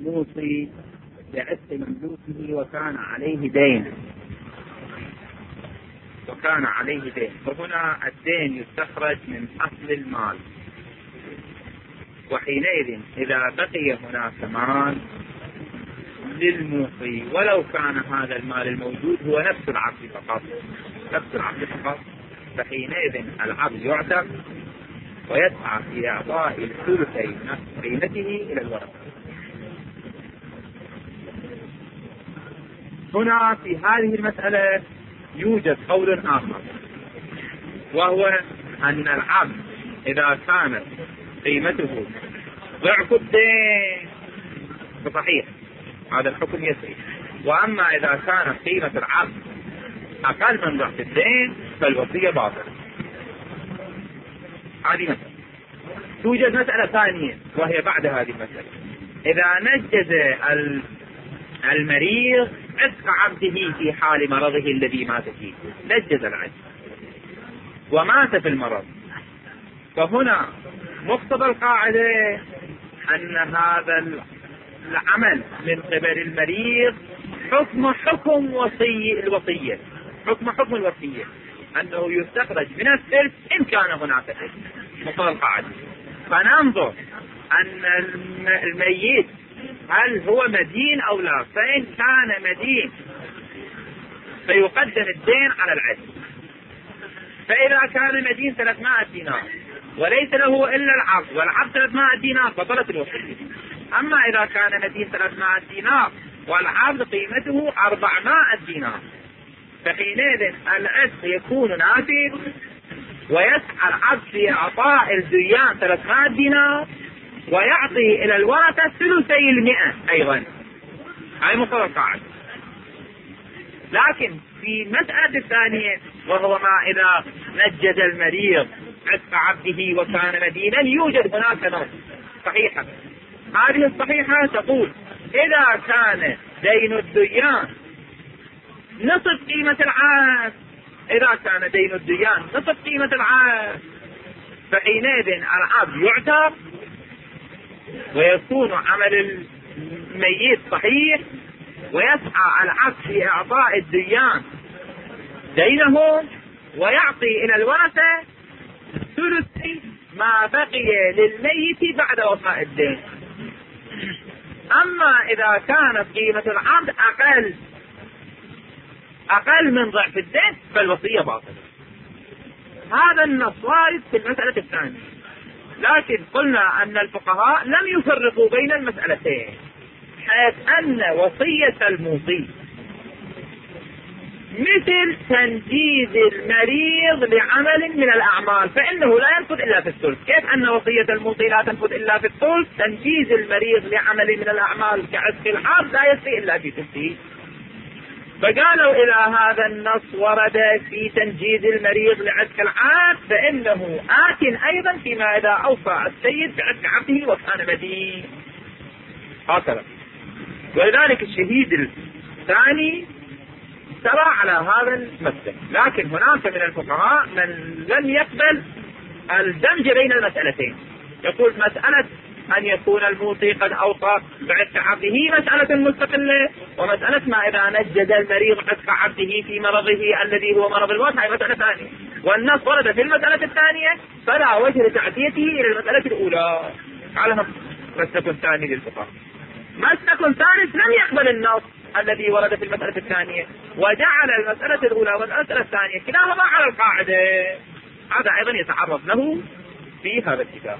موصي بعتق مملوكه وكان عليه دين، فهنا الدين يستخرج من أصل المال، وحينئذ إذا بقي هناك مال للموصي ولو كان هذا المال الموجود هو نفس العبد فقط، فحينئذ العبد يعتق ويسعى في إعطاء الثلثي قيمته إلى الورثة. هنا في هذه المسألة يوجد قول آخر، وهو أن العبد إذا كانت قيمته ضعف الدين فصحيح هذا الحكم يسري، وأما إذا كانت قيمة العبد أقل من ضعف الدين فالوصية باطلة. هذه مسألة. توجد مسألة ثانية وهي بعد هذه المسألة، إذا نجز المريض عتق عبده في حال مرضه الذي مات فيه، نجز العتق ومات في المرض، فهنا مقتضى القاعدة أن هذا العمل من قبل المريض حكم الوصية، حكم الوصية أنه يستخرج من الثلث إن كان هناك ثلث، مقتضى القاعدة. فننظر أن الميت هل هو مدين أو لا، فإن كان مدين فيقدم الدين على العتق، فإذا كان مدين 300 دينار وليس له إلا العبد والعبد 300 دينار بطلت الوصية. أما إذا كان مدين 300 دينار والعبد قيمته 400 دينار فحينئذ العتق يكون نافذ، ويسعى العبد في إعطاء الديان 300 دينار ويعطي إلى الورثة ثلثي 100 أيضا، هاي مقتضى القاعدة. لكن في مسألة الثانية وهو ما إذا نجز المريض عتق عبده وكان مدينا، يوجد هناك نص صحيحة. هذه الصحيحة تقول إذا كان دين الديان نصف قيمة العبد، إذا كان دين الديان نصف قيمة العبد فحينئذ العبد يعتق ويكون عمل الميت صحيح، ويسعى العبد في إعطاء الديان دينه ويعطي إلى الورثة ثلث ما بقي للميت بعد وفاء الدين. أما إذا كانت قيمة العبد أقل من ضعف الدين فالوصية باطلة. هذا النص وارد في المسألة الثانية، لكن قلنا أن الفقهاء لم يفرقوا بين المسألتين، حيث أن وصية الموصي مثل تنجيز المريض لعمل من الأعمال فإنه لا ينفذ إلا في الثلث. كيف أن وصية الموصي لا تنفذ إلا في الثلث؟ تنجيز المريض لعمل من الأعمال كعتق العبد لا يصير إلا في ثلثه. فقالوا إلى هذا النص ورد في تنجيز المريض لعتق العبد فإنه آت أيضا فيما إذا أوصى السيد بعتق عبده وكان مدين هكذا. ولذلك الشهيد الثاني سرى على هذا المسلك. لكن هناك من الفقهاء من لم يقبل الدمج بين المسألتين، يقول مسألة أن يكون الموصي قد أوصى بعتق عبده مسألة مستقلة، ومسألة ما إذا نجد المريض عتق عبده في مرضه الذي هو مرض الموت هي مسألة ثانية، والنص ورد في المسألة الثانية فلا وجه لتعديته إلى المسألة الأولى. على مسلك ثاني للفقهاء. مسلك ثالث لم يقبل النص الذي ورد في المسألة الثانية وجعل المسألة الأولى والمسألة الثانية كلاهما على القاعدة. هذا أيضا يتعرض له في هذا الكتاب.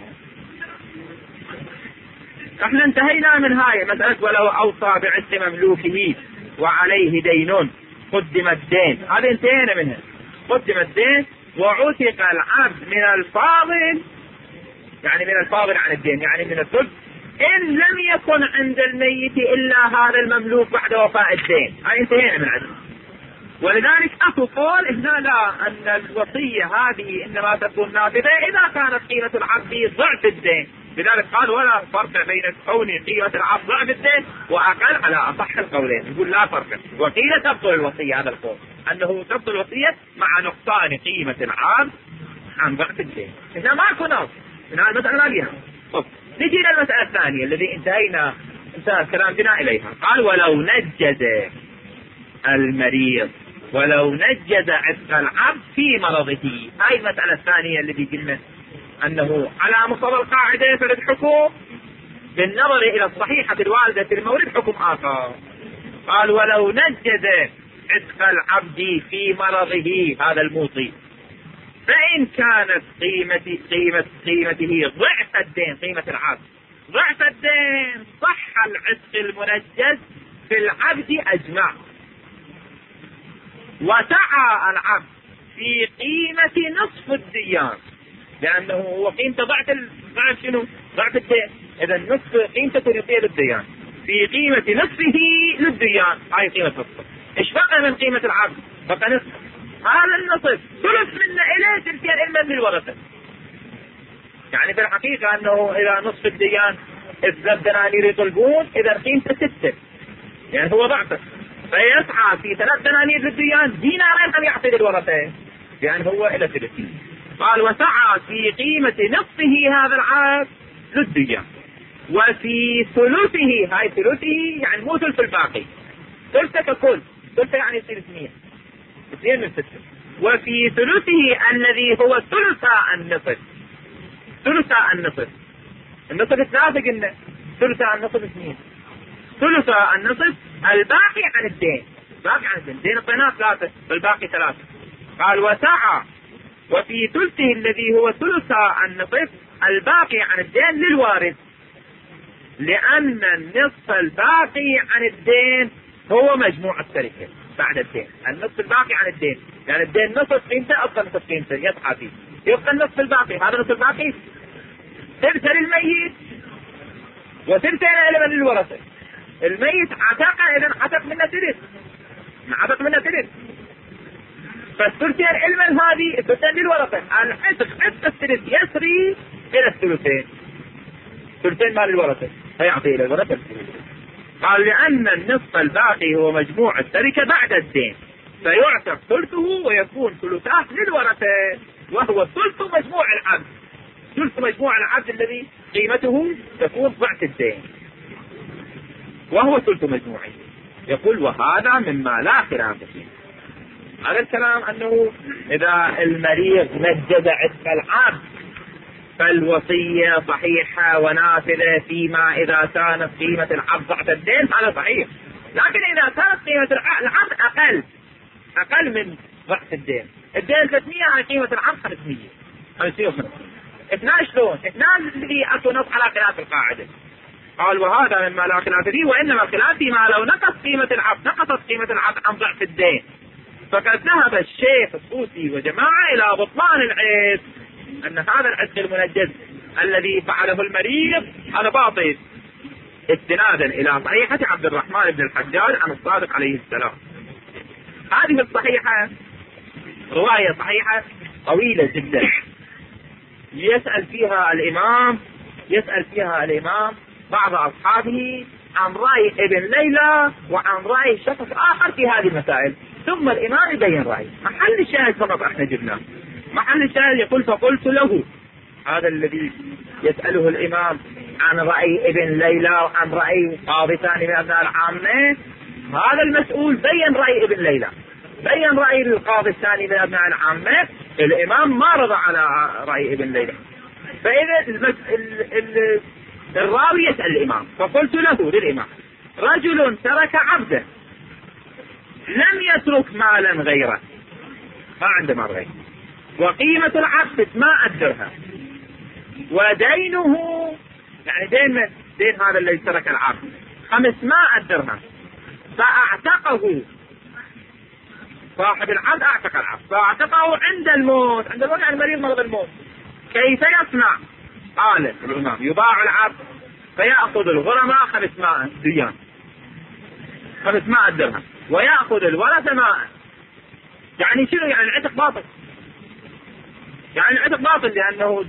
احنا انتهينا من هاي مسألة ولو أوصى بعتق مملوكه وعليه دين قدم الدين، هذا انتهينا منها. قدم الدين وعتق العبد من الفاضل، يعني من الفاضل عن الدين يعني من الثلث، إن لم يكن عند الميت إلا هذا المملوك بعد وفاء الدين. هاي انتهينا من العدل. ولذلك أكو قول هنا لا، أن الوصية هذه إنما تكون نافذة إذا كانت قيمة العبد ضعف الدين. لذلك قال ولا فرق بين كون قيمة العبد ضعف الدين وأقل على أصح القولين، يقول لا فرق. وقيل تبطل الوصية، هذا القول أنه تبطل الوصية مع نقصان قيمة العبد عن ضعف الدين. هنا ماكو نص، هنا المسألة ما بيها. نجي إلى المسألة الثانية الذي انتهينا انتهى الكلام بنا إليها. قال ولو نجز المريض، ولو نجز عتق العبد في مرضه. هاي المسألة الثانية التي قلنا أنه على مقتضى القاعدة يفرد حكم بالنظر إلى الصحيحة الواردة في المورد حكم آخر. قال ولو نجز عتق العبد في مرضه هذا الموصي، فإن كانت قيمته ضعف الدين، قيمة العبد ضعف الدين، صح العتق المنجز في العبد أجمع، وسعى العبد في قيمة نصف الديان، لأنه هو قيمته ضعف شنو؟ ضعف الدين، إذا نصف قيمته يعطيه للديان، في قيمة نصفه للديان، هاي قيمة نصفه. إيش بقى من قيمة العبد؟ بقى نصف، هذا النصف ثلث منه إليه تلتين علما للورثة. يعني في الحقيقة أنه إذا نصف الديان 3 دنانير يطلبون، إذا قيمته 6، يعني هو ضعفه، فيسعى في 3 دنانير للديان دينارين أن يعطي للورثة، يعني هو إلى 3. قال وسعى في قيمة نصفه هذا العبد للديان، وفي ثلثه، هاي ثلثه يعني مو ثلث الباقي، ثلثه ككل، ثلثه يعني يصير 2 من 6، وفي ثلثه الذي هو ثلث النصف، ثلث النصف، النصف 3 قلنا، ثلث النصف 2، ثلث النصف الباقي عن الدين، باقي عن الدين، دين الطينات 3 فالباقي 3. قال وسعى وفي ثلثه الذي هو ثلث النصف الباقي عن الدين للوارث، لأن النصف الباقي عن الدين هو مجموع التركة بعد الدين، النصف الباقي عن الدين، يعني الدين نصف قيمته أبقى نصف قيمته يسعى فيه، يبقى النصف الباقي، هذا النصف الباقي 3 للميت و2 للورثة. الميت عتق، إذا عتق منه 3، عتق منه 3، فالثلثين علما هذه 2 للورثة، العتق عتق الثلث يسري إلى الثلثين، ثلثين مال الورثة فيعطي إلى الورثة الثلثين. قال لأن النصف الباقي هو مجموع التركة بعد الدين، فيعتق ثلثه ويكون ثلثاه للورثة، وهو ثلث مجموع العبد، ثلث مجموع العبد الذي قيمته تكون ضعف الدين، وهو ثلث مجموعه. يقول وهذا مما لا خلاف فيه. هذا الكلام أنه إذا المريض نجز عتق العبد فالوصية صحيحة ونافذة فيما إذا كانت قيمة العبد ضعف الدين، هذا صحيح. لكن إذا كانت قيمة العبد أقل من ضعف الدين، الدين 300 هي قيمة العبد 500، 2 شلون؟ 2 الذي أكو نص على خلاف القاعدة. قال وهذا مما لا خلاف فيه، وإنما الخلاف فيما لو نقصت قيمة العبد عن ضعف الدين، فقد ذهب الشيخ الطوسي وجماعة إلى بطلان العتق، أن هذا العتق المنجز الذي فعله المريض هذا باطل، استنادا إلى صحيحة عبد الرحمن بن الحجاج عن الصادق عليه السلام. هذه الصحيحة رواية صحيحة طويلة جدا، يسأل فيها الإمام بعض أصحابه عن رأي ابن ليلى وعن رأي شخص آخر في هذه المسائل، ثم الإمام يبين رأي. محل الشاهد فقط احنا جبناه، محل الشاهد يقول فقلت له، هذا الذي يسأله الإمام عن رأي ابن ليلى وعن رأي قاضي ثاني من أبناء العامة، هذا المسؤول بين رأي ابن ليلى، بين رأي القاضي الثاني من أبناء العامة، الإمام ما رضى على رأي ابن ليلى. فإذا الراوي يسأل الإمام، فقلت له للإمام رجل ترك عبده لم يترك مالا غيره، ما عنده مال غيره، وقيمة العبد 8 درهم، ودينه يعني دين هذا الذي ترك العبد 500 درهم، فاعتقه صاحب العبد، اعتق العبد فاعتقه عند الموت يعني المريض مرض الموت، كيف يصنع؟ قال الإمام يباع العبد فيأخذ الغرماء 500 ديان 500 درهم، ويأخذ الورثة 100. يعني شنو؟ يعني العتق باطل، يعني العتق باطل، لأنه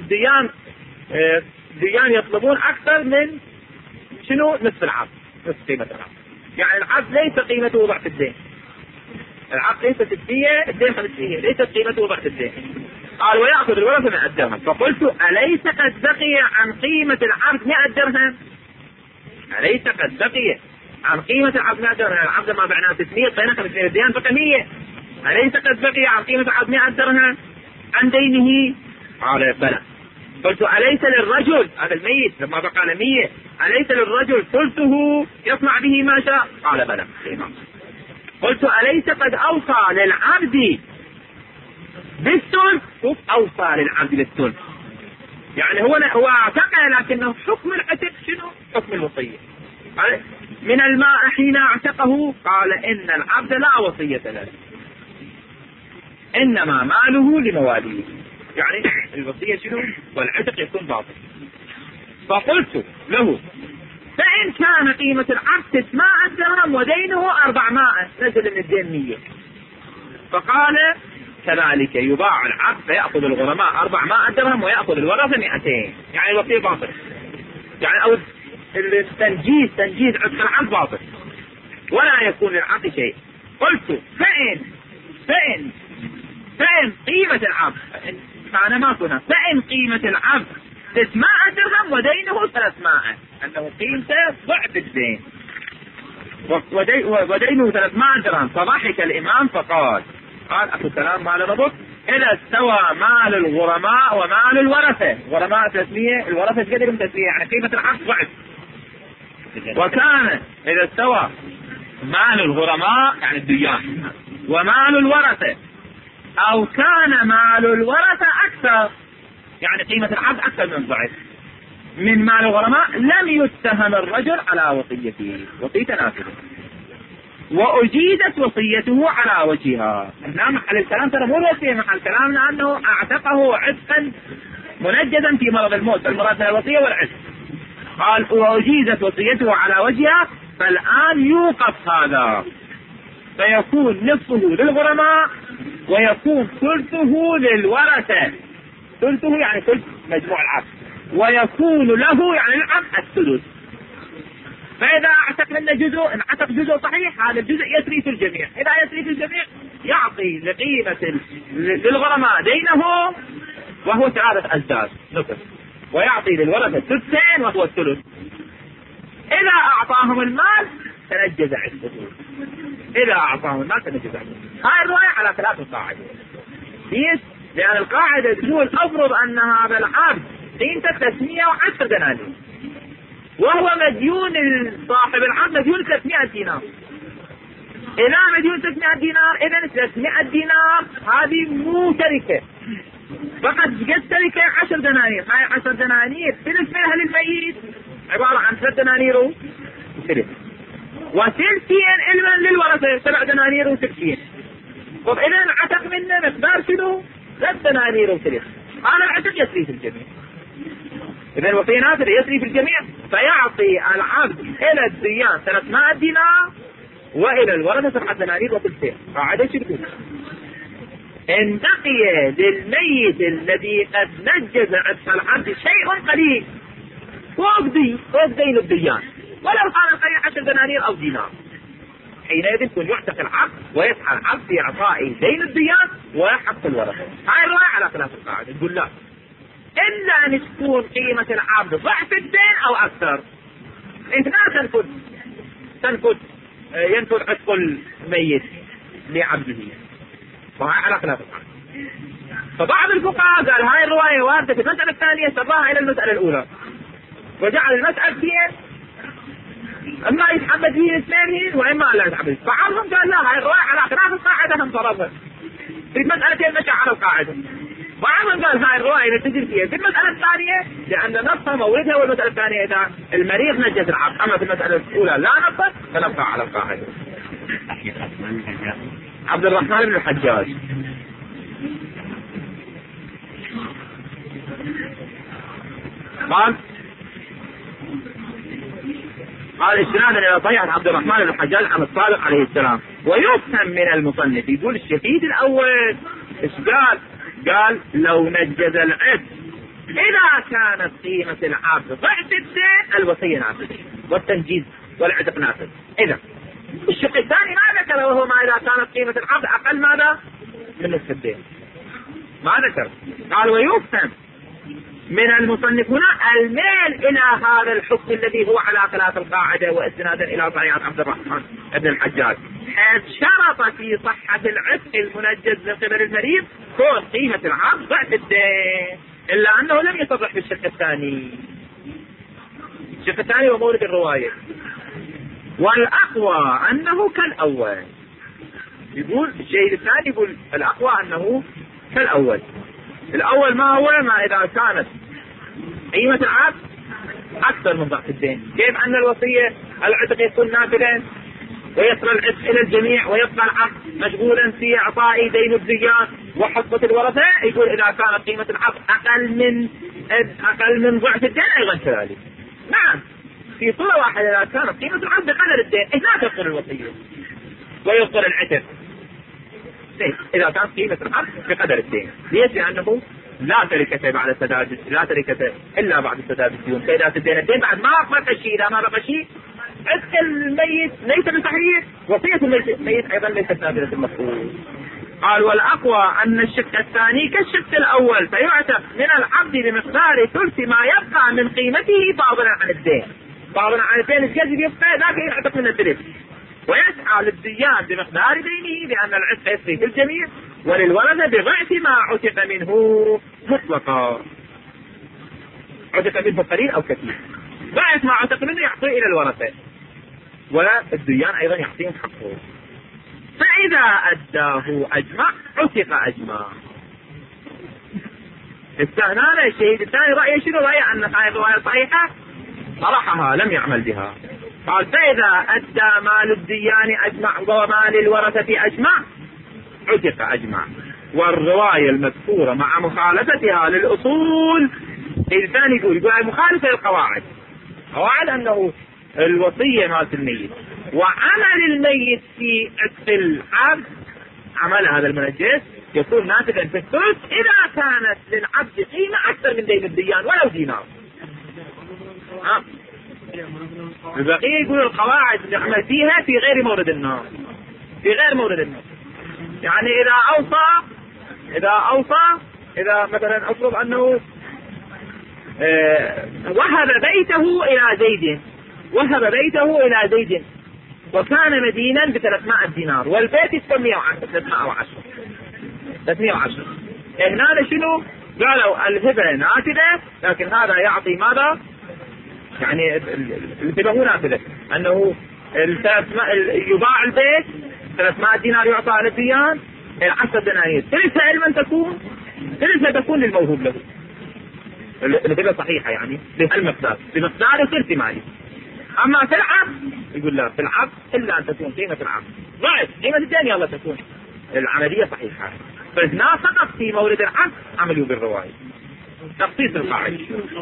ديان يطلبون أكثر من شنو؟ نصف العبد، نصف قيمة العبد. يعني العبد ليس قيمته ضعف الدين، العبد ليست 600، الدين 500، ليست قيمته ضعف الدين. قال ويأخذ الورثة 100 درهم، فقلت أليس قد بقي عن قيمة العبد 100 درهم؟ أليس قد بقي عن قيمة العبد 100 درهم؟ العبد ما بعناه 600 طينا 500 الديان بقى 100. أليس قد بقي عن قيمة العبد 100 درهم عن دينه؟ قال بلى. قلت أليس للرجل هذا الميت لما بقى له 100 أليس للرجل ثلثه يصنع به ما شاء؟ قال بلى. قلت أليس قد أوصى للعبد بالثلث؟ أوصى للعبد بالثلث، يعني هو اعتقى، لكنه حكم العتق شنو؟ حكم الوصية. من الماء حين اعتقه قال إن العبد لا وصية له، إنما ماله لمواليه، يعني الوصية شنو؟ والعتق يكون باطل. فقلت له فإن كان قيمة العبد 600 درهم ودينه 400 نزل من الدين 100، فقال كذلك يباع العبد فيأخذ الغرماء 400 درهم ويأخذ الورثة 200، يعني الوصية باطل، يعني أو تنجيز عتق العبد باطل ولا يكون للعبد شيء. قلت فإن قيمة العبد معنى ما كنا، فإن قيمة العبد 600 درهم ودينه 300، أنه قيمته ضعف الدين ودينه 300 درهم. فضحك الإمام فقال أخو الكلام ما لنضبط إذا استوى مال الغرماء ومال الورثة، غرماء 300 الورثة قدر 300، يعني قيمة العبد ضعف. وكان إذا استوى مال الغرماء يعني الديان ومال الورثة أو كان مال الورثة أكثر، يعني قيمة العبد أكثر من ضعف من مال الغرماء، لم يتهم الرجل على وصيته، وصيته نافذة، وأجيدت وصيته على وجهها. هنا محل الكلام ترى مو الوصية، محل الكلام لأنه اعتقه عتقا منجزا في مرض الموت، المراد من الوصية والعتق. قال وأجيدت وصيته على وجهها، فالآن يوقف هذا فيكون نصفه للغرماء ويكون ثلثه للورثة، ثلثه يعني ثلث مجموع العبد، ويكون له يعني العبد الثلث. فإذا اعتق منه جزء، انعتق جزء صحيح، هذا الجزء يسري في الجميع، إذا يسري في الجميع يعطي لقيمة للغرماء دينه وهو 3 أجزاء نصف، ويعطي للورثة 2 وهو الثلث. إذا أعطاهم المال تنجز عتقه، إذا أعطاهم المال تنجز عتقه. هاي الرواية على 3 قاعدة. ليش؟ لأن القاعدة تقول أفرض أن هذا العبد قيمته 310 دنانير وهو مديون صاحب العبد مديون 300 دينار. إذا مديون 300 دينار إذا 300 دينار هذه مو تركة، فقط قد تركة 10 دنانير. هاي 10 دنانير ثلث منها للميت عبارة عن 3 دنانير وثلث، وثلثين علما للورثة 7 دنانير وثلثين. طب إذا انعتق منه مقدار شنو؟ 3 دنانير وثلث، هذا العتق يسري في الجميع. إذا الوصية نافذة يسري في الجميع، فيعطي العبد إلى الديان 300 دينار وإلى الورثة 7 دنانير وثلثين. قاعدة شركة إن بقي للميت الذي قد نجز عتق العبد شيء قليل فوق دين الديان، ولو كان القليل 10 دنانير أو دينار، حينئذ يكون يعتق العبد ويسعى العبد في إعطاء دين الديان وحق الورثة. هاي الرواية على 3 قاعدة تقول لا، إلا أن تكون قيمة العبد ضعف الدين أو أكثر، أنت لا ينفذ عتق الميت لعبده. وهي على 3 قاعدة. فبعض الفقهاء قال هاي الرواية واردة في المسألة الثانية سراها إلى المسألة الأولى، وجعل المسألتين اما يتحمد فيه 2 واما لا يتحمد. بعضهم قال لا هاي الرواية على 3 قاعدة هم طرفها في المسألتين مشى على القاعدة. بعضهم قال هاي الرواية نتجر فيها في المسألة الثانية لأن نصها موردها، والمسألة الثانية إذا المريض نجز العبد، أما في المسألة الأولى لا نصها فنبقى على القاعدة. عبد الرحمن بن الحجاج قال استنادا الى طريقة عبد الرحمن بن الحجاج عن الصادق عليه السلام. ويفهم من المصنف يقول الشهيد الاول ايش قال لو نجز العبد اذا كانت قيمة العبد ضعف الدين الوصية نافذة والتنجيز والعتق نافذ. اذا الشق الثاني ما ذكر وهو ما اذا كانت قيمة العبد اقل ماذا من نصف الدين، ما ذكر. قال ويفهم من المصنف هنا الميل إلى هذا الحكم الذي هو على خلاف القاعدة واستنادا إلى صحيحة عبد الرحمن بن الحجاج، حيث شرط في صحة العتق المنجز من قبل المريض كون قيمة العقد ضعف الدين، إلا أنه لم يصرح بالشق الثاني. الشق الثاني ومورد الرواية. والأقوى أنه كالأول. يقول الشيء الثاني، يقول الأقوى أنه كالأول. الأول ما هو؟ ما إذا كانت قيمة العقد أكثر من ضعف الدين. كيف أن الوصية العتق يكون نافذا ويصل العتق إلى الجميع ويبقى العقد مشغولا في إعطاء دين الديان وحصة الورثة؟ يقول إذا كانت قيمة العقد أقل من ضعف الدين أيضا كذلك. نعم، في صورة واحدة إذا كانت قيمة العقد بقدر الدين لا تبطل الوصية ويبطل العتق. إذا كانت قيمة العقد بقدر الدين. ليش؟ لأنه لا تركة بعد السداد، لا تركة إلا بعد السداد الديون. فإذا تدين الدين بعد ما بقى شيء، إذا ما بقى شيء عتق الميت ليس بصحيح، وصية الميت أيضا ليست نافذة المفعول. قال والأقوى أن الشق الثاني كالشق الأول، فيعتق من العبد بمقدار ثلث ما يبقى من قيمته فاضلا عن الدين. فاضلا عن الدين الكذب يبقى ذاك يعتق من الثلث، ويسعى للديان بمقدار دينه لأن العتق يسري في الجميع، وللورثة بضعف ما عتق منه مطلقا. عتق منه قليل أو كثير، ضعف ما عتق منه يعطيه إلى الورثة، والديان أيضا يعطيهم حقه. فإذا أداه أجمع عتق أجمع. استهنانا الشهيد الثاني رأيه شنو؟ رأيه أن هذه الرواية صحيحة طرحها لم يعمل بها. قال فإذا أدى مال الديان أجمع ومال الورثة أجمع عتق أجمع. والرواية المذكورة مع مخالفتها للأصول الثاني يقول مخالفة للقواعد. قواعد أنه الوصية مالت الميت وعمل الميت في عتق العبد، عمل هذا المنجز يكون ناتجا في الثلث إذا كانت للعبد قيمة أكثر من دين الديان ولو دينار. البقية يقول القواعد نعمل فيها في غير مورد النار، في غير مورد النار. يعني إذا مثلا أفرض أنه وهب بيته إلى زيد وكان مدينا ب300 دينار والبيت 310. هنا شنو قالوا؟ الهبة نافذة، لكن هذا يعطي ماذا؟ يعني الهبة هو نافذة، أنه يباع البيت 300 دينار يعطى على الديان 10 دنانير. ثلثها لمن تكون؟ ثلثها تكون للموهوب له. الهبة صحيحة يعني بهالمقدار، بمقدار ثلث مالي. أما في العقد يقول لا، في العقد إلا أن تكون قيمة العقد ضعف قيمة الدين يلا تكون العملية صحيحة. فإذا فقط في مورد العقد عملوا بالرواية تخصيص القاعدة.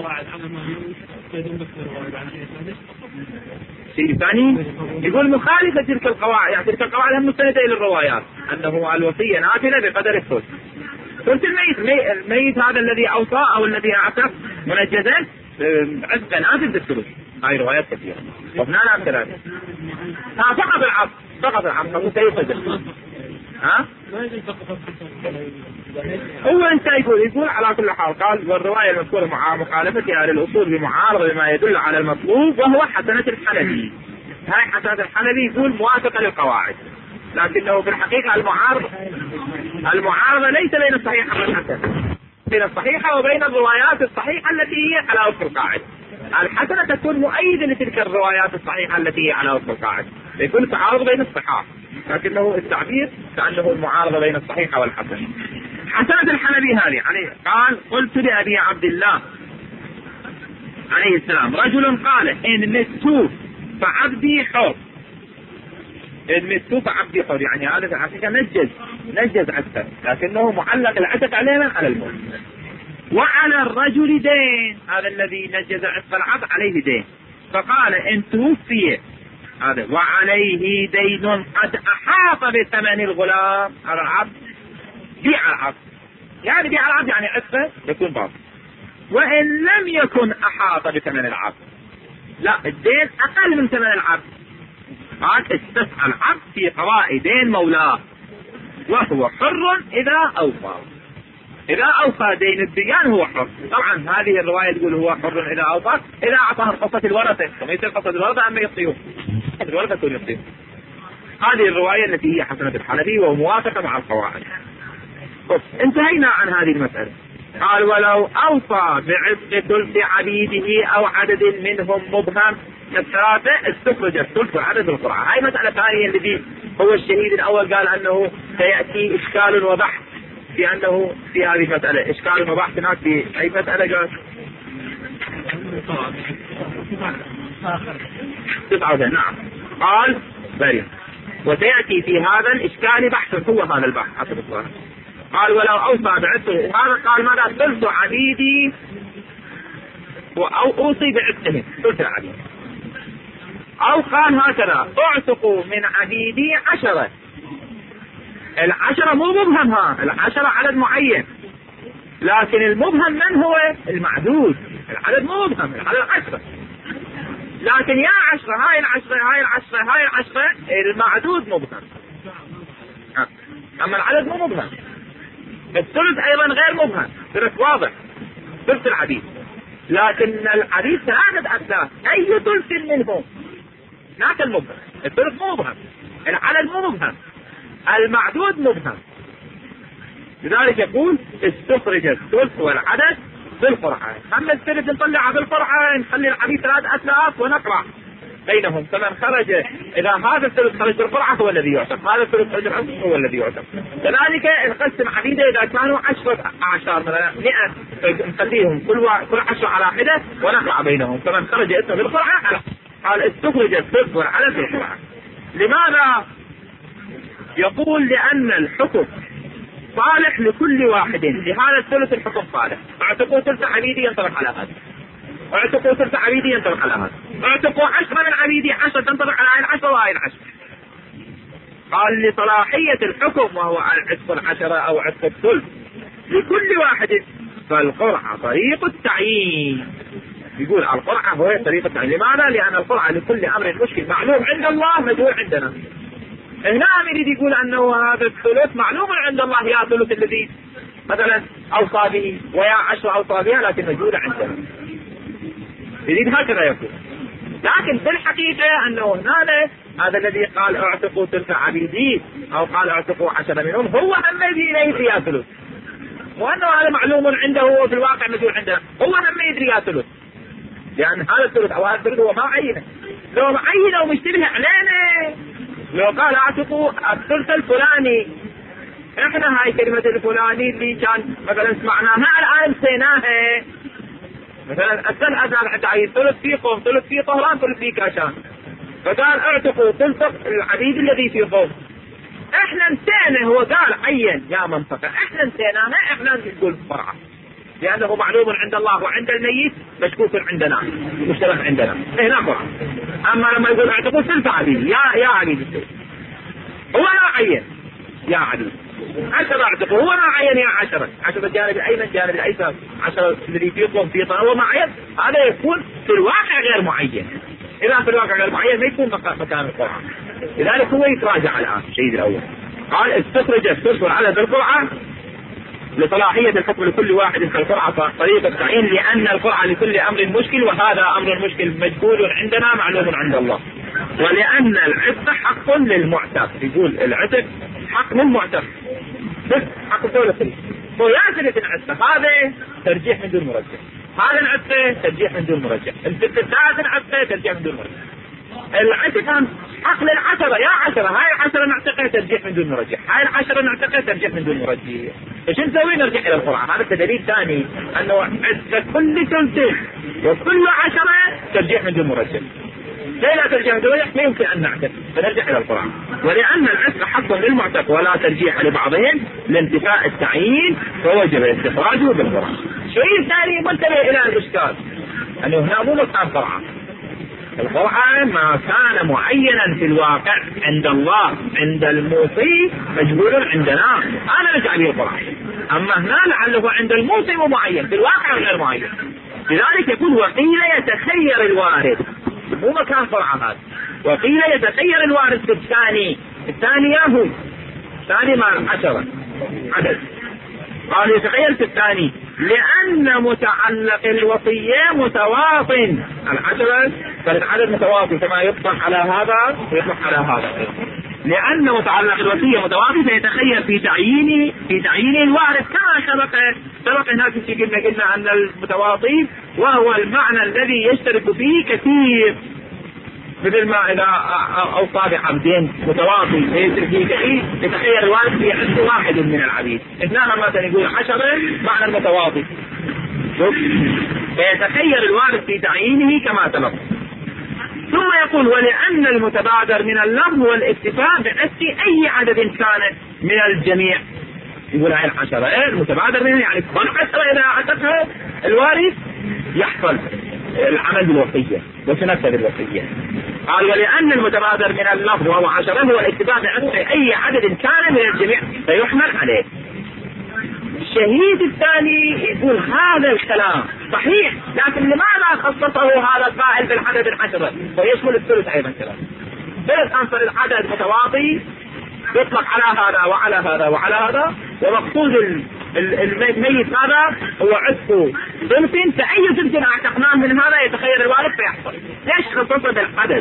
شيء ثاني يقول مخالفة تلك القواعد، يعني تلك القواعد هم مستندة إلى الروايات أنه الوصية نافذة بقدر الثلث. ثلث الميت هذا الذي أوصى أو الذي أعتق منجزا عتق نافذ بالثلث. هاي روايات كثيرة وابناء كذلك. فقط العقد هو سيقدر. هو انت يقول على كل حال. قال والرواية المذكورة مع مخالفتها للأصول بمعارضة بما يدل على المطلوب وهو حسنة الحلبي. هاي حسنة الحلبي يقول موافقة للقواعد، لكنه في الحقيقة المعارضة ليس بين الصحيحة والحسن، بين الصحيحة وبين الروايات الصحيحة التي هي على وفق القاعدة. الحسنة تكون مؤيدة لتلك الروايات الصحيحة التي هي على وفق القاعدة، يكون تعارض بين الصحاح، لكنه التعبير كأنه المعارضة بين الصحيحة والحسن. حسنة الحلبي هذه عليه قال قلت لأبي عبد الله عليه السلام رجل قال إن مت فعبدي حر. إن مت فعبدي حر يعني هذا في الحقيقة نجز عتق، لكنه معلق العتق علينا على الموت. وعلى الرجل دين، هذا الذي نجز عتق العبد عليه دين، فقال إن توفي هذا وعليه دين قد أحاط بثمن الغلام على العبد، بيع العبد يعني بيع العبد يعني عتقه يكون باطل. وإن لم يكن أحاط بثمن العبد، لا الدين أقل من ثمن العبد، قال استسعى العبد في قضاء دين مولاه وهو حر إذا أوفى. إذا أوصى دين الديان هو حر. طبعا هذه الرواية تقول هو حر إذا أوصى، إذا أعطاهم حصة الورثة، ثم يصير حصة الورثة أما يعطيهم الورثة تكون يعطيهم. هذه الرواية التي هي حسنة الحنفي وموافقة مع القواعد. انتهينا عن هذه المسألة. قال ولو أوصى بعتق ثلث عبيده أو عدد منهم مبهم كالثلاثة استخرج الثلث عدد القرعة. هاي مسألة ثانية الذي هو الشهيد الأول قال أنه سيأتي إشكال وبحث في أنه في هذه المسألة إشكال وبحث. هناك في أي مسألة قال 9. نعم قال بري وسيأتي في هذا الإشكال بحث. هو هذا البحث حسب الصلاة. قال ولو أوصى بعتق هذا قال ماذا ثلث عبيدي أو أوصي بعتقهم ثلث العبيد، أو قال هكذا اعتقوا من عبيدي 10. 10 مو مبهم، 10 عدد معين، لكن المبهم من هو؟ المعدود. العدد مو مبهم، العدد 10، لكن يا 10 هاي 10 المعدود مبهم، أما العدد مو مبهم. الثلث أيضا غير مبهم، ثلث واضح، ثلث العبيد، لكن العبيد 3 أثلاث، أي ثلث منهم هناك المبهم. الثلث مو مبهم، العدد مو مبهم، المعدود مبهم. لذلك يقول استخرج الثلث والعدد بالقرعة. أما الثلث نطلعها بالقرعة، نخلي العبيد 3 أثلاث ونقرع بينهم، فمن خرج إذا هذا الثلث خرج بالقرعة هو الذي يعتق، هذا الثلث خرج بالقرعة هو الذي يعتق. كذلك نقسم عبيده إذا كانوا 10 أعشار مثلا 100 نخليهم كل 10 على حدة ونقرع بينهم، فمن خرج اسمه بالقرعة. قال استخرج الثلث والعدد بالقرعة. لماذا؟ يقول لأن الحكم صالح لكل واحد، لهذا الثلث الحكم صالح. اعتقوا ثلث عبيدي ينطبق على هذا، اعتقوا ثلث عبيدي ينطبق على هذا، اعتقوا 10 من عبيدي 10 تنطبق على هاي 10 وهاي 10. قال لصلاحية الحكم وهو عتق 10 أو عتق الثلث لكل واحد، فالقرعة طريق التعيين. يقول القرعة هو طريق التعيين. لماذا؟ لأن القرعة لكل أمر مشكل معلوم عند الله مجهول عندنا. هنا يريد يقول أنه هذا الثلث معلوم عند الله، يا ثلث الذي مثلا أوصى به ويا 10 أوصى بها، لكن مجهولة عندنا. يريد هكذا يقول. لكن في الحقيقة أنه هذا الذي قال اعتقوا ثلث عبيدي أو قال اعتقوا 10 منهم هو الذي لا يدري يا ثلث، وأنه هذا معلوم عنده وفي الواقع مجهول عنده، هو هم يدري يا ثلث، لأن هذا الثلث أو هذا الثلث هو ما عينه. لو معينه ومشتبه علينا، لو قال اعتقوا الثلث الفلاني، احنا هاي كلمة الفلاني اللي كان مثلا سمعناها الآن نسيناها، مثلا السنة أذان حتى عيد ثلث في قوم، ثلث في طهران، ثلث في كاشان، فقال اعتقوا ثلث العبيد الذي في قوم. احنا نسينا، هو قال عين يا منطقة، احنا نسيناها، احنا نقول فرعة، لأنه معلوم عند الله وعند الميت مشكوك عندنا مشترك عندنا هنا فرعة. أما لما يقول اعتقوا ثلث عبيد يا عبيد الثلث، هو لا عين يا عبيد 10 اعتقوا، هو ما عين يا 10 جانب الأيمن جانب الأيسر، 10 الذي في قوم في طهران، هو ما عين. هذا يكون في الواقع غير معين. إذا في الواقع غير معين ما يكون مكان القرعة. لذلك هو يتراجع الآن الشيء الأول. قال استخرج الثلث والعدد بالقرعة لصلاحية الحكم لكل واحد في القرعة طريقة التعيين، لأن القرعة لكل أمر مشكل، وهذا أمر مشكل مجهول عندنا معلوم عند الله، ولأن العتق حق للمعتق. يقول العتق حق للمعتق، بس حق الثلث هو يعترف العتق، هذا ترجيح من دون مرجح، هذا العتق ترجيح من دون مرجح، الثالث العتق ترجيح من دون مرجح. العتق حق لل10 يا 10، هاي 10 نعتقها ترجيح من دون مرجح، هاي 10 نعتقها ترجيح من دون مرجح. ايش نسوي؟ نرجع الى القرعة. هذا دليل ثاني انه عتق كل ثلث وكل 10 ترجيح من دون مرجح. لا ترجيح من دون مرجح ما يمكن ان نعتق، فنرجع الى القرعة. ولان العتق حق للمعتق ولا ترجيح لبعضهم لانتفاء التعيين، فوجب استخراجه بالقرعة. شيء ثاني منتبه الى الاشكال، انه هنا مو مكان قرعة. القرعة ما كان معينا في الواقع عند الله عند الموصي مجهول عندنا، أنا نرجع به القرعة. أما هنا لعله عند الموصي معين في الواقع غير معين. لذلك يقول وقيل يتخير الوارث، مو مكان قرعة هذا، وقيل يتخير الوارث في الثاني ياهو الثاني مع 10 عدد، قال يتخير في الثاني لأن متعلق الوصية متواطن. العشرة فالعدد متواطن كما يطلق على هذا ويطلق على هذا. لأن متعلق الوصية متواطن فيتخير في تعيين الوارث كما سبق هناك في قلنا أن المتواطن وهو المعنى الذي يشترك فيه كثير، مثل ما إذا أوصى بعبد متواطي فيشترك فيه كثير يتخير الوارث في عند واحد من العبيد. إثنان مثلا يقول 10 معنى المتواطي فيتخير الوارث في تعيينه كما سبق. ثم يقول ولأن المتبادر من اللفظ والاكتفاء بنفس أي عدد كان من الجميع. يقول هاي 10 المتبادر منها يعني كل 10 إذا أعتقها الوارث يحصل العمل بالوصية وتنفذ الوصية. قال ولأن المتبادر من اللفظ وهو 10 هو الاكتفاء بنفس أي عدد كان من الجميع فيحمل عليه. الشهيد الثاني يقول هذا الكلام صحيح، لكن لماذا خصصه هذا الفاعل بالعدد 10 ويشمل الثلث أيضا كلام ثلث أنصر العدد متواطي يطلق على هذا وعلى هذا وعلى هذا، ومقصود الميت هذا هو عدته ثلث فأي ثلث اعتقناه من هذا يتخير الوارث فيحصل. ليش خصصه بالعدد؟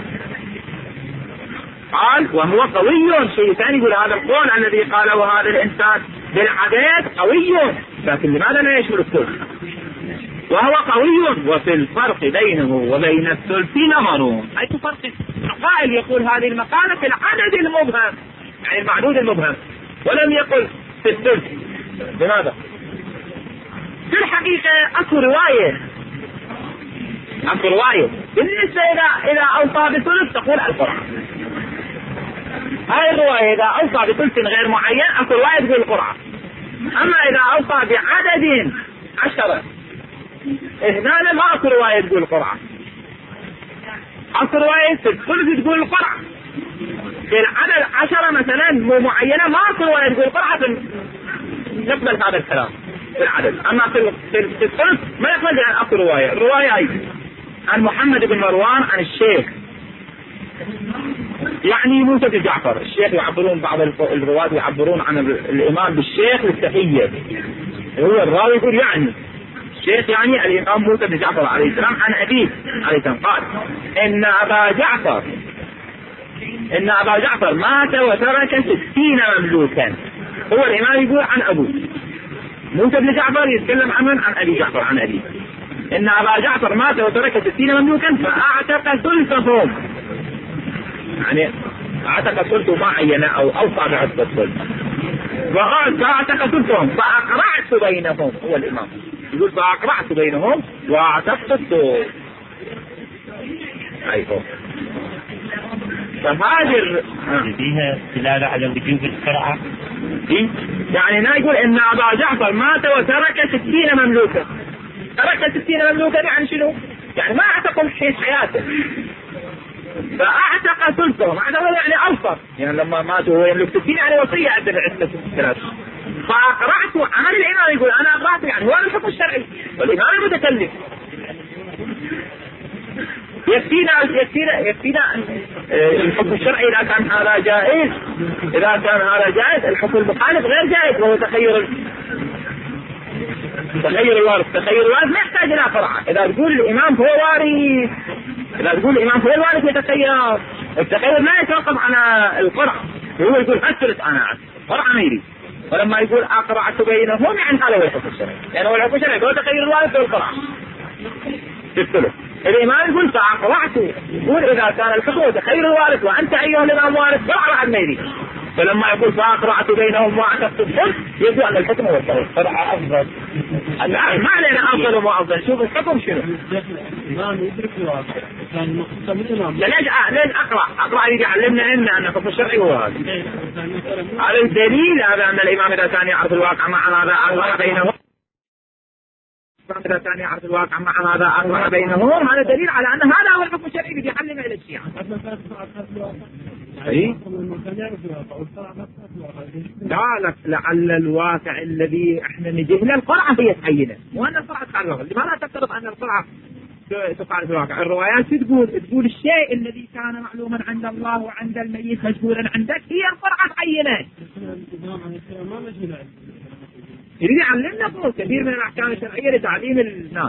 قال وهو قوي. شيء ثاني يقول هذا القول الذي قاله هذا الإنسان بالعدد قوي، لكن لماذا لا يشمل الثلث؟ وهو قوي وفي الفرق بينه وبين الثلث نظر. أي فرق؟ قائل يقول هذه المقالة في العدد المبهم يعني المعدود المبهم ولم يقل في الثلث. لماذا؟ في الحقيقة أكو رواية بالنسبة إذا أوصى بثلث تقول القرعة. هاي الرواية إذا أوصى بثلث غير معين أكو رواية تقول القرعة. أما إذا أوصى بعدد 10 هنا ما أكو رواية تقول القرعة. أكو رواية في الثلث تقول القرعة. في العدد 10 مثلا مو معينة ما أكو رواية تقول القرعة نقبل هذا الكلام في العدد. أما في الثلث ما يقبل عن أكو رواية. الرواية عن محمد بن مروان عن الشيخ يعني موسى بن جعفر. الشيخ يعبرون بعض الرواة يعبرون عن الإمام بالشيخ للتحية. هو الراوي يقول يعني الشيخ يعني الإمام موسى بن جعفر عليه السلام عن أبيه عليه السلام قال إن أبا جعفر مات وترك 60 مملوكا. هو الإمام يقول عن أبوه. موسى بن جعفر يتكلم عن أبي جعفر عن أبيه. إن أبا جعفر مات وترك 60 مملوكا فأعتق ثلثهم. يعني أعتق ثلث معينة أو أوصى بعتق الثلث. وقال فأعتق ثلثهم فأقرعت بينهم. هو الإمام يقول فأقرعت بينهم وأعتقت الثلث. أيوه. فهذه فيها دلالة على وجوب القرعة. يعني لا يقول إن أبا جعفر مات وترك 60 مملوكا. ترك 60 مملوكا يعني شنو؟ يعني ما اعتقوا حين حياته فأعتق ثلثهم. اعتقوا يعني أوصر يعني لما ماتوا هو يملك 60 يعني وصية عندنا عدة 3. فأقرعت عمل الإمام يقول أنا أقرعت يعني هو الحكم الشرعي والإمام المتكلم. يكفينا الحكم الشرعي إذا كان هذا جائز. إذا كان هذا جائز الحكم المخالف غير جائز وهو تخير الوارث. تخير الوارث ما يحتاج إلى قرعة. إذا تقول الإمام هو الوارث يتخير. التخير ما يتوقف على القرعة. هو يقول الثلث أنا قرعة ما يريد. ولما يقول أقرعت بينهم يعني هذا هو الحكم الشرعي. يعني هو الحكم الشرعي هو تخير الوارث والقرعة في الثلث. الإمام يقول فأقرعته. يقول إذا كان الحكم تخير الوارث وأنت أيها الإمام وارث قرعة عن ميري. فلما يقول فأقرعت بينهم وأعتقت الثلث يقول أن الحكم هو الصحيح. قرعة أفضل. ما علينا أفضل وما أفضل. شوف الحكم شنو. ليش أقرأ يجي علمنا أن الحكم الشرعي هو هذا. على الدليل هذا أن الإمام إذا كان يعرف الواقع مع هذا أقرأ بينهم. إذا كان يعرف الواقع مع هذا أقرأ بينهم. هذا دليل على أن هذا هو الحكم الشرعي الذي يعلم إلى الشيعة. لا لعل الواقع الذي احنا نجهله القرعة هي تعينه وأن القرعة تفعل الواقع. لماذا تفترض أن القرعة تفعل في الواقع؟ الروايات تقول الشيء الذي كان معلوما عند الله وعند الميت مجهولا عندك هي القرعة تعينه. يريد يعلمنا فوق كثير من الأحكام الشرعية لتعليم الناس.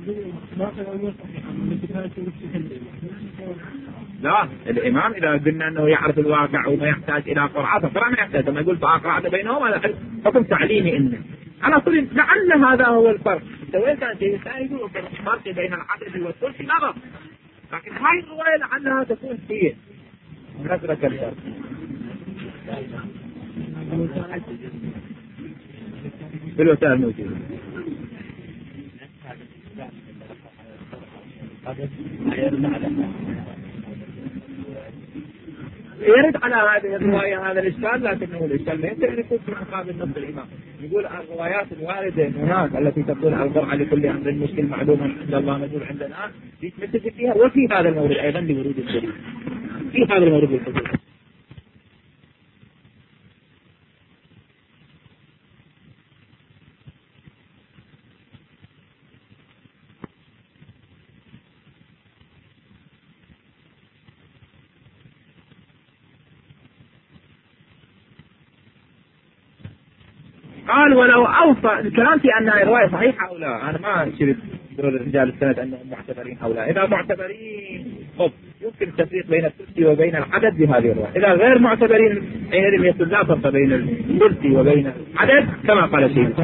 لا، الإمام إذا قلنا أنه يعرف الواقع وما يحتاج إلى قرعة فقرأ ما يحتاج. لما يقول فأقرأت بينهم هذا حكم تعليمي إنه على طول. لعل هذا هو الفرق. وين كان شيء ثاني يقول الفرق بين العدد والثلث نظر، لكن هاي الرواية لعلها تكون فيه نترك الفرق. بالوسائل موجودة. يرد على هذه الرواية هذا الإشكال، لكنه الإشكال ما يمكن أن يكون في مقابل نص الإمام. يقول الروايات الواردة هناك التي تقول القرعة لكل أمر مشكل معلوم عند الله مجهول عندنا يتمسك فيها، وفي هذا المورد أيضا لورود الدليل في هذا المورد الحدود. قال ولو أوصى. الكلام في أنها رواية صحيحة أو لا، أنا ما شريت رجال السند أنهم معتبرين أو لا. إذا معتبرين يمكن التفريق بين الثلث وبين العدد بهذه الرواية. إذا غير معتبرين حينئذ يكون لا فرق بين الثلث وبين العدد كما قال شيخ.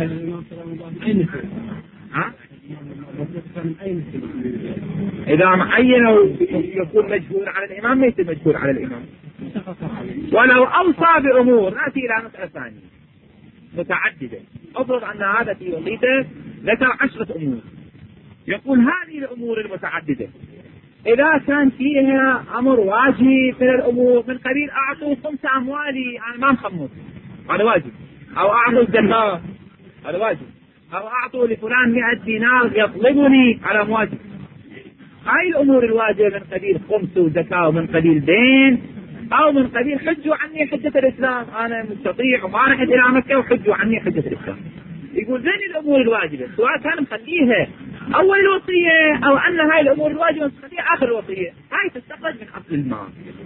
إذا عينوا يكون مجهول على الإمام ليس مجهول على الإمام. ولو أوصى بأمور. نأتي إلى مسألة ثانية متعددة. أفرض أن هذا في وصيته ذكر 10 أمور، يقول هذه الأمور المتعددة إذا كان فيها أمر واجب من الأمور من قبيل أعطوا 5 أموالي أنا ما مخمس هذا واجب، أو أعطوا الزكاة هذا واجب، أو أعطوا لفلان 100 دينار يطلبني على واجب. هاي الأمور الواجبة من قبيل خمس وزكاة ومن قبيل دين، أو من قبيل حجوا عني حجة الإسلام، أنا مستطيع وما رحت إلى مكة وحجوا عني حجة الإسلام. يقول ذين الأمور الواجبة سواء كان مخليها أول الوصية أو أن هاي الأمور الواجبة مخليها آخر الوصية، هاي تستخرج من أصل المال.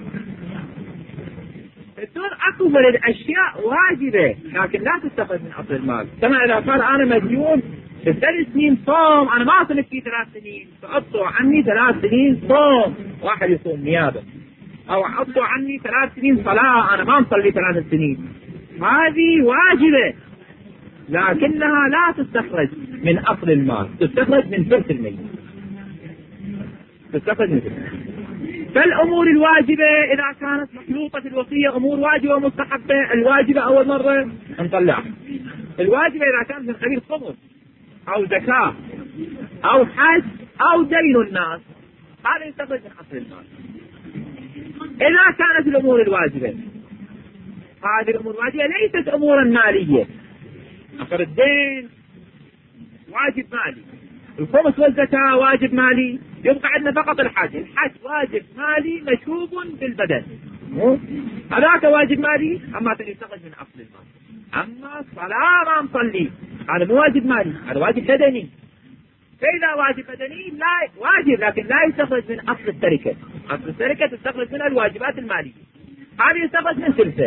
تقول أكو من الأشياء واجبة لكن لا تستخرج من أصل المال. كما إذا قال أنا مديون في 3 سنين صوم أنا ما أصلت في 3 سنين فأبطوا عني 3 سنين صوم، واحد يصوم نيابة، أو عطوا عني 3 سنين صلاة أنا ما نصلي 3 سنين. هذه واجبة لكنها لا تستخرج من أصل المال، تستخرج من ثلث الميت، تستخرج من ثلث. فالأمور الواجبة إذا كانت مخلوطة في الوصية أمور واجبة ومستحبة، الواجبة أول مرة نطلعها. الواجبة إذا كانت من قبيل خمس أو زكاة أو حج أو دين الناس هذا يستخرج من أصل المال. إذا كانت الأمور الواجبة هذه الأمور الواجبة ليست أمورا مالية، أخر الدين واجب مالي، الخمس والزكاة واجب مالي، يبقى عندنا فقط الحج. الحج واجب مالي مشوب بالبدن، هذاك واجب مالي أما تستخرج من أصل المال. أما الصلاة ما نصلي هذا مو واجب مالي، هذا واجب بدني. فإذا واجب بدني لا واجب لكن لا يستخرج من أصل التركة. أصل التركة تستخرج من الواجبات المالية، هذه يستخرج من ثلثه.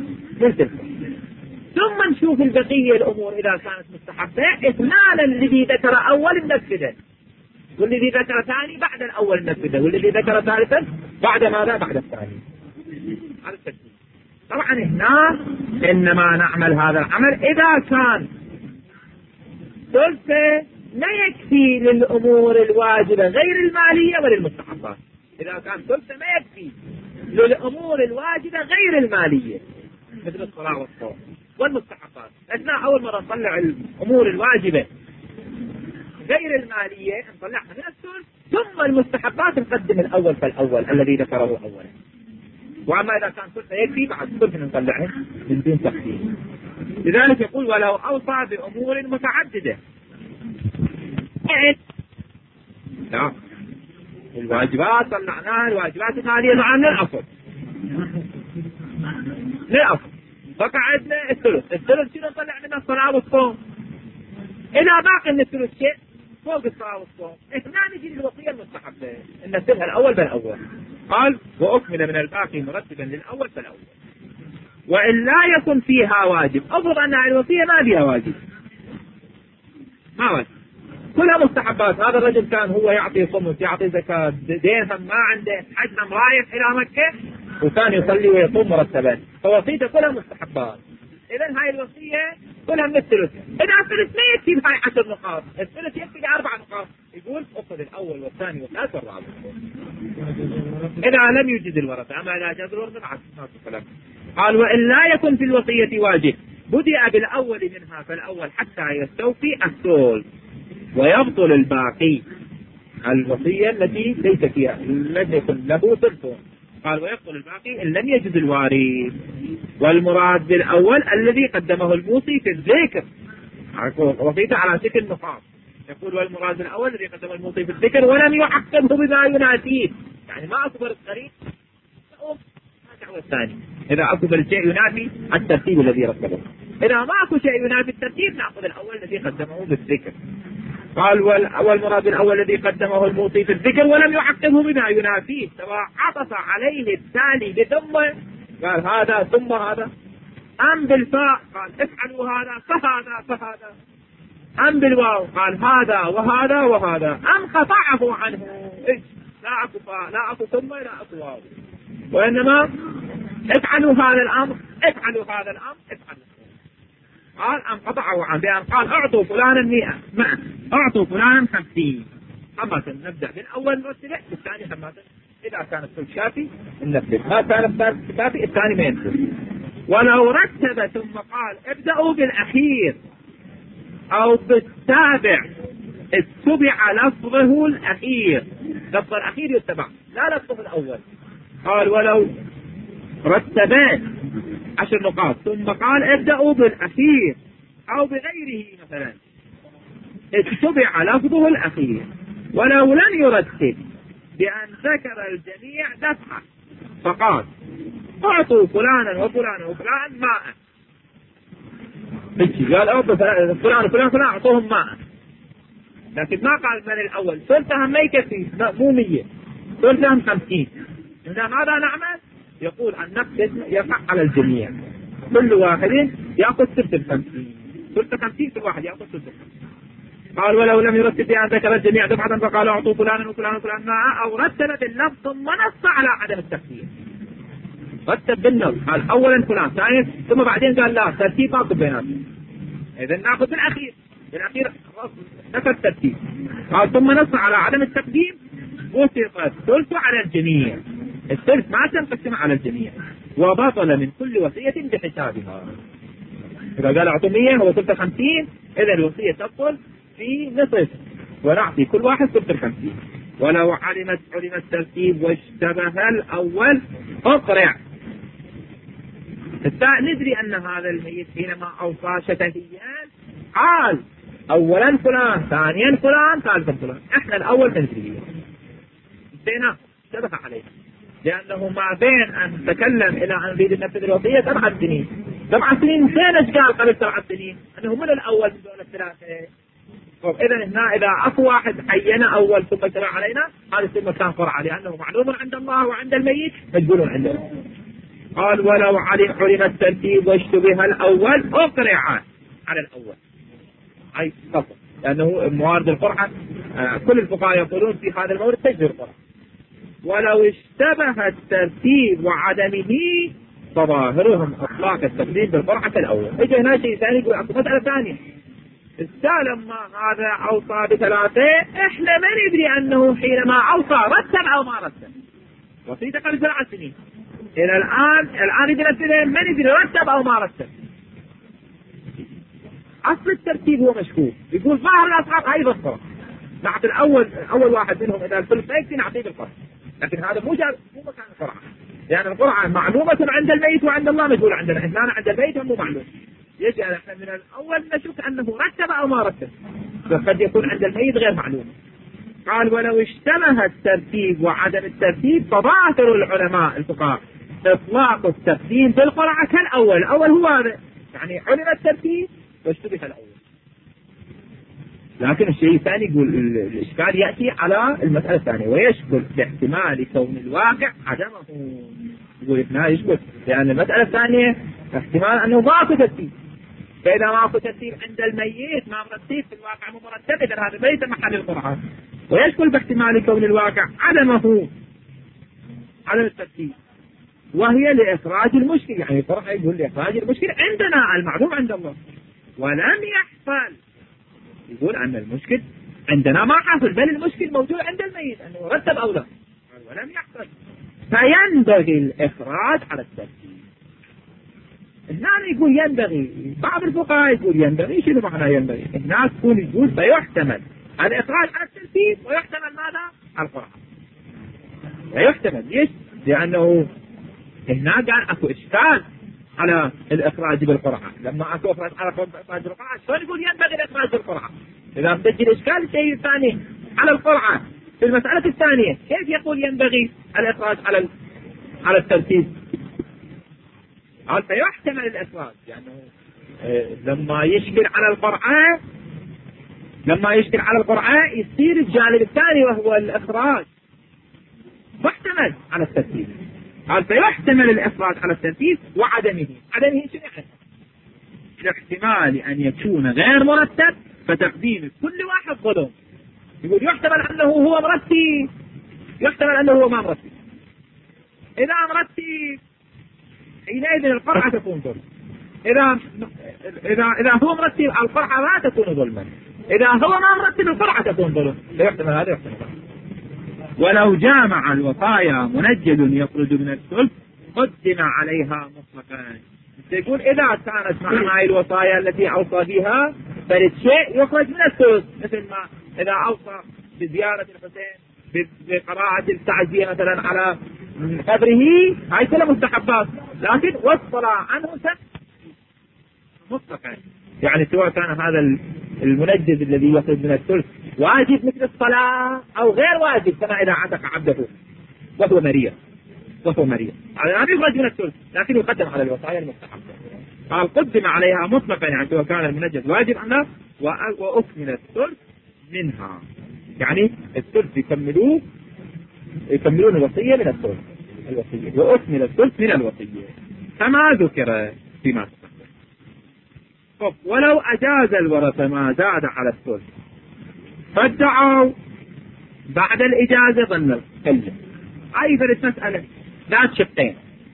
ثم نشوف البقية الأمور إذا كانت مستحبة إثنان الذي ذكر أول النفذة، والذي ذكر ثاني بعد الأول النفذة، والذي ذكر ثالثا بعد ماذا؟ بعد الثاني. هذا الترتيب. طبعا هنا إنما نعمل هذا العمل إذا كان ثلثه لا يكفي للأمور الواجبة غير المالية وللمستحبات. إذا كان ثلثه ما يكفي للأمور الواجبة غير المالية مثل الصلاة والصوم والمستحبات. أثناء أول مرة نطلع الأمور الواجبة غير المالية نطلعها من الثلث، ثم المستحبات نقدم الأول فالأول الذي ذكره أولا. وأما إذا كان ثلثه يكفي بعد ثلث نطلعه من دون تقسيم. لذلك يقول ولو أوصى بأمور متعددة. لا الواجبات طلعناها، الواجبات المالية طلعنا للأصل فقعدنا الثلث شنو نطلع منها؟ الصلاة والصوم. إذا باقي من الثلث شيء فوق الصلاة والصوم اثنان نجي للوصية المستحبة ننزلها الأول بالأول. قال وأكمل من الباقي مرتبا للأول فالأول، وإن لا يكن فيها واجب. أفرض أن الوصية ما فيها واجب ما وجه، كلها مستحبات. هذا الرجل كان هو يعطي صمت، يعطي زكاة، درهم ما عنده، حجم رايح إلى مكة وكان يصلي ويصوم مرتبات، فوصيته كلها مستحبات. إذا هاي الوصية كلها من الثلث. إذا الثلث ما يكفي بهاي 10 نقاط، الثلث يكفي 4 نقاط، يقول أخذ الأول والثاني والثالث والرابع. إذا لم يوجد الورثة، أما إذا جاز الورثة قال وإن لا يكن في الوصية واجب بدأ بالأول منها، فالأول حتى يستوفي الثلث ويبطل الباقي. الوصية التي ليس فيها لم يكن له ثلث، قال ويبطل الباقي إن لم يجد الوارث. والمراد بالأول الذي قدمه الموصي في الذكر، وصيته على شكل نقاط. يقول والمراد بالأول الذي قدمه الموصي في الذكر ولم يعقبه بما يناسيه، يعني ما أكبر الطريق الثاني. إذا أكبر الشيء ينافي الترتيب الذي رتبه، إذا ما أكو شيء ينافي الترتيب نأخذ الأول الذي قدمه بالذكر. قال والمراد بالأول الذي قدمه الموصي في الذكر ولم يعقبه بما ينافيه، سواء عطف عليه الثاني بثم، قال هذا ثم هذا، أم بالفاء قال افعلوا هذا فهذا، أم بالواو قال هذا وهذا وهذا، أم قطعه عنه، لا أكو فاء لا أكو ثم لا أكو واو، وإنما افعلوا هذا الأمر افعلوا هذا الأمر افعلوا. قال أم قطعه عن بأن قال أعطوا فلانا 100 أعطوا فلانا 50. أما نبدأ بالأول نرتبه، بالثاني أما إذا كان الثلث كافي ننفذ، ما كان الثالث كافي الثاني ما ينفذ. ولو رتب ثم قال ابدأوا بالأخير أو بالتابع اتبع لفظه الأخير، لفظ الأخير يتبع لا لفظه الأول. قال ولو رتبات 10 نقاط ثم قال ابدأوا بالأخير أو بغيره مثلا اتبع لفظه الأخير. ولو لم يرتب بأن ذكر الجميع دفعة فقال اعطوا فلانا وفلانا وفلان ماء، قال فلان وفلان اعطوهم ماء، لكن ما قال من الأول ثلثهم ما يكفي، مو 100 ثلثهم 50. إذا ماذا نعمل؟ يقول أن نفس يقع على الجميع، كل واحد يأخذ ثلث 50 ثلث 50 كل واحد يأخذ ثلث 50. قال ولو لم يرتب بأن ذكر الجميع دفعة فقال اعطوا فلانا وفلانا وفلان ماء، أو رتب باللفظ ثم نص على عدم التقديم. رتب بالنص قال أولا فلان ثانيا ثم بعدين قال لا ترتيب ماكو بيناتهم، إذا نأخذ بالأخير ذكر الترتيب. قال ثم نص على عدم التقديم وسط الثلث على الجميع، الثلث ما تنقسم على الجميع، وبطل من كل وصية بحسابها. إذا قال اعطوا 100 هو ثلث 50، إذا الوصية تبطل في نصف ونعطي كل واحد ثلث 50. ولو علم الترتيب واشتبه الأول أقرع. ندري أن هذا الميت حينما أوصى شفهيان قال أولا فلان ثانيا فلان ثالثا فلان، احنا الأول ندري انتهينا اشتبه عليه، لأنه ما بين أن تكلم إلى أن يريد نفذ الوصية 7 سنين. 7 سنين نسينا ايش قال قبل 7 سنين أنه من الأول من دون الثلاثة. إذا هنا إذا أكو واحد حينا أول ثم شرع علينا هذا يصير مكان قرعة، لأنه معلوم عند الله وعند الميت مجبول عنده. قال ولو علم الترتيب واشتبه الأول أقرع على الأول، أي فصل، لأنه موارد القرعة كل الفقهاء يقولون في هذا المورد تجبر القرعة. ولو اشتبه الترتيب وعدمه فظاهرهم اطلاق التقديم بالقرعة الأول. اجى هنا شيء ثاني يقول اكو مسألة ثانية، لما هذا اوصى بثلاثة احنا ما ندري انه حينما اوصى رتب او ما رتب، وصيته قبل 7 سنين، الى الان يدرسنا ما ندري رتب او ما رتب. اصل الترتيب هو مشكوك، يقول ظاهر الاسقاط هاي بالقرعة نعطي اول واحد منهم اذا الثلث يكفي نعطيه بالقرعة، لكن هذا مو مكان القرعة، يعني القرعة معلومة عند الميت وعند الله مجهولة عندنا، احنا عند الميت مو معلوم، يجي احنا من الاول نشك انه رتب او ما رتب، فقد يكون عند الميت غير معلوم. قال ولو اشتبه الترتيب وعدم الترتيب فظاهر العلماء الفقهاء اطلاق التقديم بالقرعة كالاول. الاول هو هذا، يعني علم الترتيب واشتبه الاول. لكن الشيء الثاني يقول الاشكال ياتي على المساله الثانيه، ويشكل باحتمال كون الواقع عدمه. يقول هنا يشكل لان المساله الثانيه احتمال انه ما في ترتيب، فإذا ماكو ترتيب عند الميت ما مرتب في الواقع مو مرتب، إذا هذا ليس محل القرعة، ويشكل باحتمال كون الواقع عدم الترتيب، وهي لإخراج المشكل. يعني القرعة يقول لإخراج المشكل عندنا المعلوم عند الله ولم يحصل، يقول أن المشكل عندنا ما حصل، بل المشكل موجود عند الميت أنه رتب أو لا ولم يحصل، فينبغي الإخراج على الترتيب. هنا يقول ينبغي، بعض الفقهاء يقول ينبغي. شنو معنى ينبغي؟ هنا تكون يقول فيحتمل الإخراج على الترتيب ويحتمل ماذا؟ على القرعة. ويحتمل ليش؟ لأنه هنا قال أكو إشكال على الإخراج بالقرعة. لما أكو إخراج على الإخراج بالقرعة شلون يقول ينبغي الإخراج بالقرعة؟ إذا مسجل إشكال الشيء الثاني على القرعة في المسألة الثانية، كيف يقول ينبغي الإخراج على الترتيب؟ قال فيحتمل الإخراج، يعني لما يشكل على القرعة يصير الجانب الثاني وهو الإخراج محتمل على الترتيب. قال فيحتمل الإخراج على الترتيب وعدمه. عدمه شنو يعني؟ الاحتمال أن يكون غير مرتب فتقديم كل واحد ظلم. يقول يحتمل أنه هو مرتب، يحتمل أنه هو ما مرتب. إذا مرتب حينئذ القرعة تكون ظلم. إذا هو مرتب القرعة لا تكون ظلما، إذا هو ما مرتب القرعة تكون ظلم. يحتمل هذا يحتمل هذا. ولو جامع الوصايا منجد يخرج من الثلث قدم عليها مطلقا. يقول إذا كانت مع الوصايا التي أوصى بها فرد شيء يخرج من الثلث، مثل ما إذا أوصى بزيارة الحسين بقراءة التعزية مثلا على قبره، هاي كلها مستحبات، لكن والصلاة عنه مطلقا. يعني سواء كان هذا المنجد الذي يخرج من الثلث واجب مثل الصلاة أو غير واجب، كما إذا عتق عبده وهو مريض هذا لا يخرج من الثلث لكن يقدم على الوصايا المستحبة. قال قدم عليها مطلقا، يعني سواء كان المنجد واجب عنها وأكمل الثلث منها، يعني الثلث يكملون الوصية من الثلث، الوصية وأكمل الثلث من الوصية كما ذكر فيما تقدم. ولو أجاز الورثة ما زاد على الثلث فادعوا بعد الإجازة ظن الكلم. هاي فرد مسألة ذات شقين.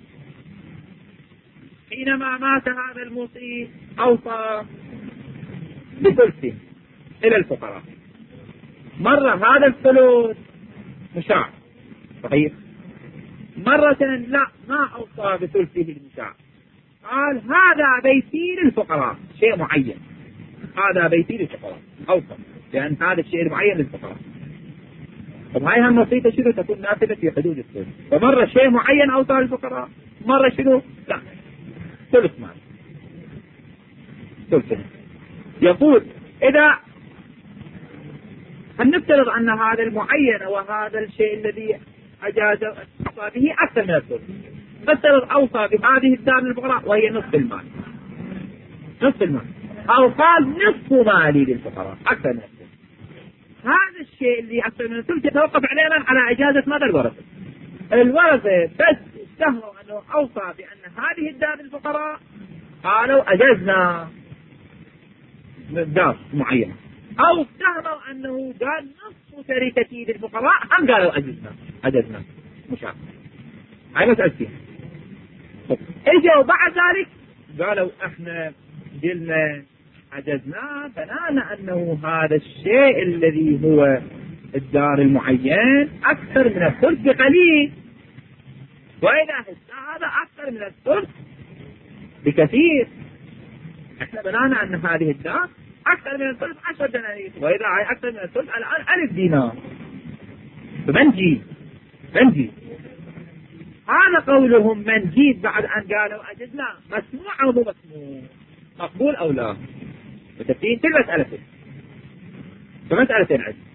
حينما مات هذا الموصي أوصى بثلثه إلى الفقراء، مرة هذا الثلث مشاع صحيح، مرة لا ما أوصى بثلثه المشاع، قال هذا بيتي للفقراء شيء معين، هذا بيتي للفقراء أوصى لأن هذا الشيء المعين للفقراء. طب هاي هم وصيته شنو؟ تكون نافذة في حدود الثلث. فمرة شيء معين أوصى للفقراء، مرة شنو؟ لا ثلث مال ثلث. يقول إذا هنفترض أن هذا المعين وهذا الشيء الذي أجاز أوصى به أكثر من الثلث، نفترض أوصى بهذه الدار للفقراء وهي نصف المال، أو قال نصف مالي للفقراء أكثر من الثلث. هذا الشيء اللي أكثر من الثلث يتوقف علينا على إجازة ماذا؟ الورثة بس استهروا أنه أوصى بأن هذه الدار للفقراء قالوا أجزنا دار معينة، أو استهروا أنه قال نصف تركتي للفقراء هم قالوا أجزنا مش عارف. هاي مسألتين. اجوا بعد ذلك قالوا احنا قلنا عجزنا بنانا انه هذا الشيء الذي هو الدار المعين اكثر من الثلث بقليل، واذا هذا اكثر من الثلث بكثير، احنا بنانا ان هذه الدار اكثر من الثلث 10 دنانير، واذا هي اكثر من الثلث الان 1000 دينار. فمنجي هذا قولهم منجيد بعد أن قالوا أجزنا، مسموع أو مو مسموع، مقبول أو لا، وتبتين في المسألة فمسألتين عندنا.